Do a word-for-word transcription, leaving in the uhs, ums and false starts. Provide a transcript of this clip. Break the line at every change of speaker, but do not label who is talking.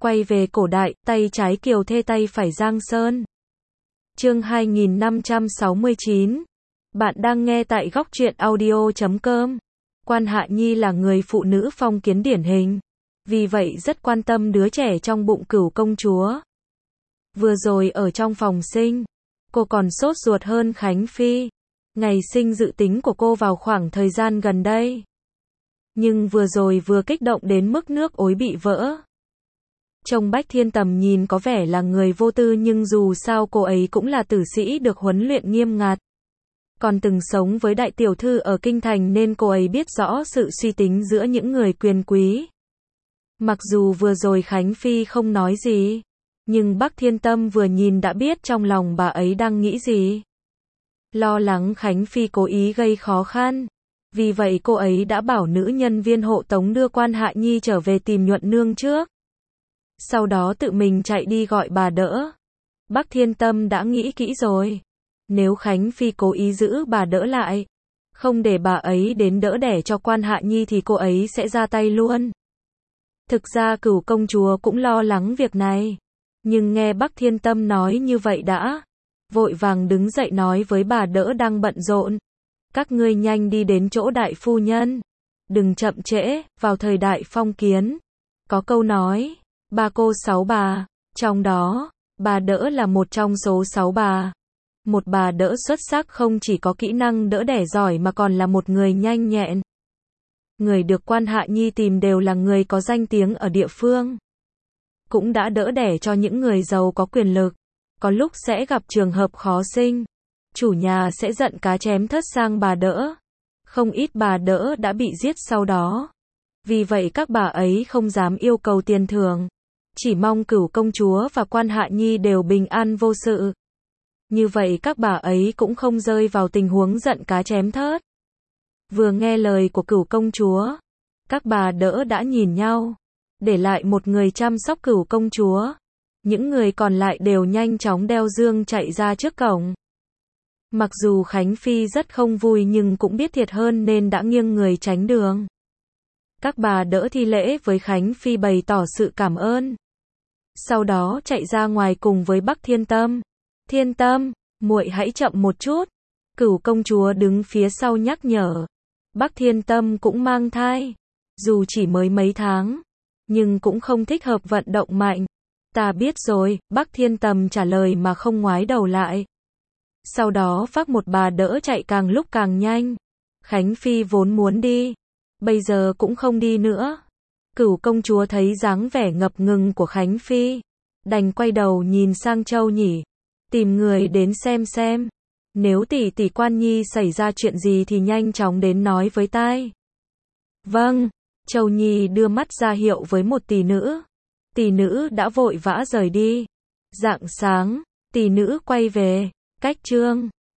Quay về cổ đại, tay trái Kiều Thê tay phải Giang Sơn. Chương hai nghìn năm trăm sáu mươi chín. Bạn đang nghe tại góc truyện audio chấm com. Quan Hạ Nhi là người phụ nữ phong kiến điển hình, vì vậy rất quan tâm đứa trẻ trong bụng Cửu công chúa. Vừa rồi ở trong phòng sinh, cô còn sốt ruột hơn Khánh Phi. Ngày sinh dự tính của cô vào khoảng thời gian gần đây. Nhưng vừa rồi vừa kích động đến mức nước ối bị vỡ. Trông Bách Thiên Tầm nhìn có vẻ là người vô tư, nhưng dù sao cô ấy cũng là tử sĩ được huấn luyện nghiêm ngặt. Còn từng sống với đại tiểu thư ở kinh thành nên cô ấy biết rõ sự suy tính giữa những người quyền quý. Mặc dù vừa rồi Khánh Phi không nói gì, nhưng Bắc Thiên Tâm vừa nhìn đã biết trong lòng bà ấy đang nghĩ gì. Lo lắng Khánh Phi cố ý gây khó khăn. Vì vậy cô ấy đã bảo nữ nhân viên hộ tống đưa Quan Hạ Nhi trở về tìm Nhuận Nương trước. Sau đó tự mình chạy đi gọi bà đỡ. Bắc Thiên Tâm đã nghĩ kỹ rồi. Nếu Khánh Phi cố ý giữ bà đỡ lại, không để bà ấy đến đỡ đẻ cho Quan Hạ Nhi thì cô ấy sẽ ra tay luôn. Thực ra Cửu công chúa cũng lo lắng việc này. Nhưng nghe Bắc Thiên Tâm nói như vậy đã vội vàng đứng dậy nói với bà đỡ đang bận rộn. Các ngươi nhanh đi đến chỗ đại phu nhân. Đừng chậm trễ, vào thời đại phong kiến. Có câu nói, ba cô sáu bà. Trong đó, bà đỡ là một trong số sáu bà. Một bà đỡ xuất sắc không chỉ có kỹ năng đỡ đẻ giỏi mà còn là một người nhanh nhẹn. Người được Quan Hạ Nhi tìm đều là người có danh tiếng ở địa phương. Cũng đã đỡ đẻ cho những người giàu có quyền lực. Có lúc sẽ gặp trường hợp khó sinh. Chủ nhà sẽ giận cá chém thớt sang bà đỡ. Không ít bà đỡ đã bị giết sau đó. Vì vậy các bà ấy không dám yêu cầu tiền thưởng. Chỉ mong Cửu công chúa và Quan Hạ Nhi đều bình an vô sự. Như vậy các bà ấy cũng không rơi vào tình huống giận cá chém thớt. Vừa nghe lời của Cửu công chúa, các bà đỡ đã nhìn nhau. Để lại một người chăm sóc Cửu công chúa. Những người còn lại đều nhanh chóng đeo dương chạy ra trước cổng. Mặc dù Khánh Phi rất không vui nhưng cũng biết thiệt hơn nên đã nghiêng người tránh đường. Các bà đỡ thi lễ với Khánh Phi bày tỏ sự cảm ơn. Sau đó chạy ra ngoài cùng với Bắc Thiên Tâm. Thiên Tâm, muội hãy chậm một chút. Cửu công chúa đứng phía sau nhắc nhở. Bắc Thiên Tâm cũng mang thai. Dù chỉ mới mấy tháng, nhưng cũng không thích hợp vận động mạnh. Ta biết rồi, Bắc Thiên Tâm trả lời mà không ngoái đầu lại. Sau đó vác một bà đỡ chạy càng lúc càng nhanh. Khánh Phi vốn muốn đi, bây giờ cũng không đi nữa. Cửu công chúa thấy dáng vẻ ngập ngừng của Khánh Phi, đành quay đầu nhìn sang Châu Nhỉ, tìm người đến xem xem. Nếu tỷ tỷ Quan Nhi xảy ra chuyện gì thì nhanh chóng đến nói với tai. Vâng, Châu Nhi đưa mắt ra hiệu với một tỷ nữ. Tỷ nữ đã vội vã rời đi. Rạng sáng, tỷ nữ quay về. Cách Trương